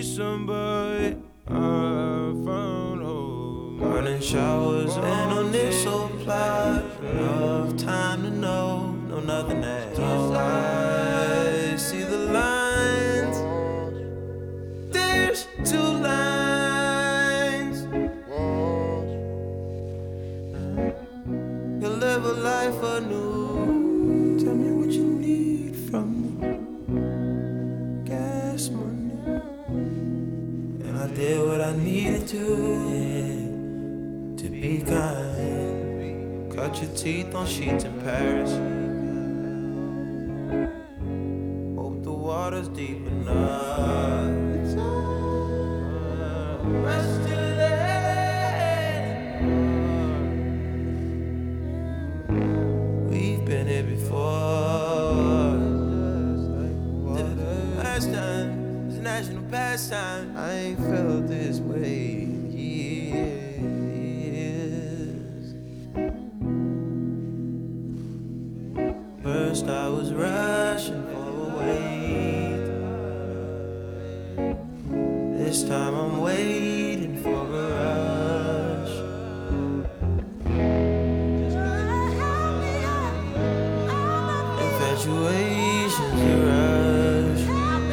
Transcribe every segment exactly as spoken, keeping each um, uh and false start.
be somebody I found home. Morning showers and on this supply. Enough time to know, know nothing at all. I see the lines. There's two lines. You'll live a life anew. Tell me what you need from me. Gas money. And I did what I needed to, yeah, to be kind. Cut your teeth on sheets in Paris. Hope the water's deep enough. Rest till then. We've been here before. Last time was a national pastime. I ain't felt this way in years. First I was rushing for a wait. This time I'm waiting for a rush. Infatuation's a rush.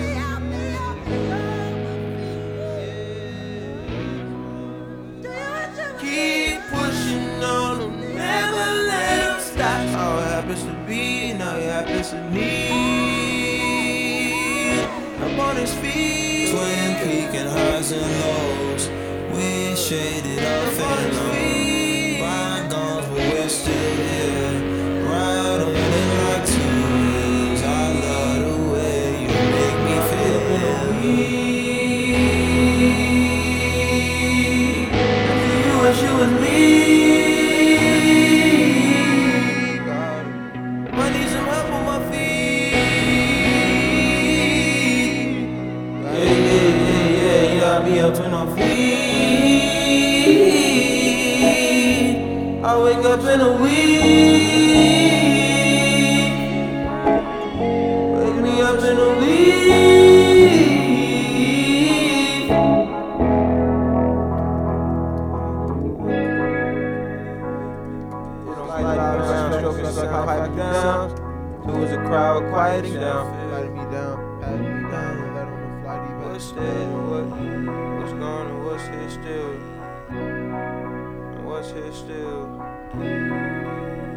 Keep pushing on them, never let them stop. All it happens to be, now it happens to me. Up on his feet, twin peaking highs and lows. We shaded off and low. Bygones, but we're still here. Ride on it like two wheels. I love the way you make me feel. You wish you was me. I need some help on my feet. Yeah, yeah, yeah, yeah, yeah. I be up in my feet. I wake up in a week. Wake me up in a week. Down. Two is a crowd quieting down. Patting me down, patting me down, and let on the flight even. What's dead and what, what's gone and what's here still? And what's here still?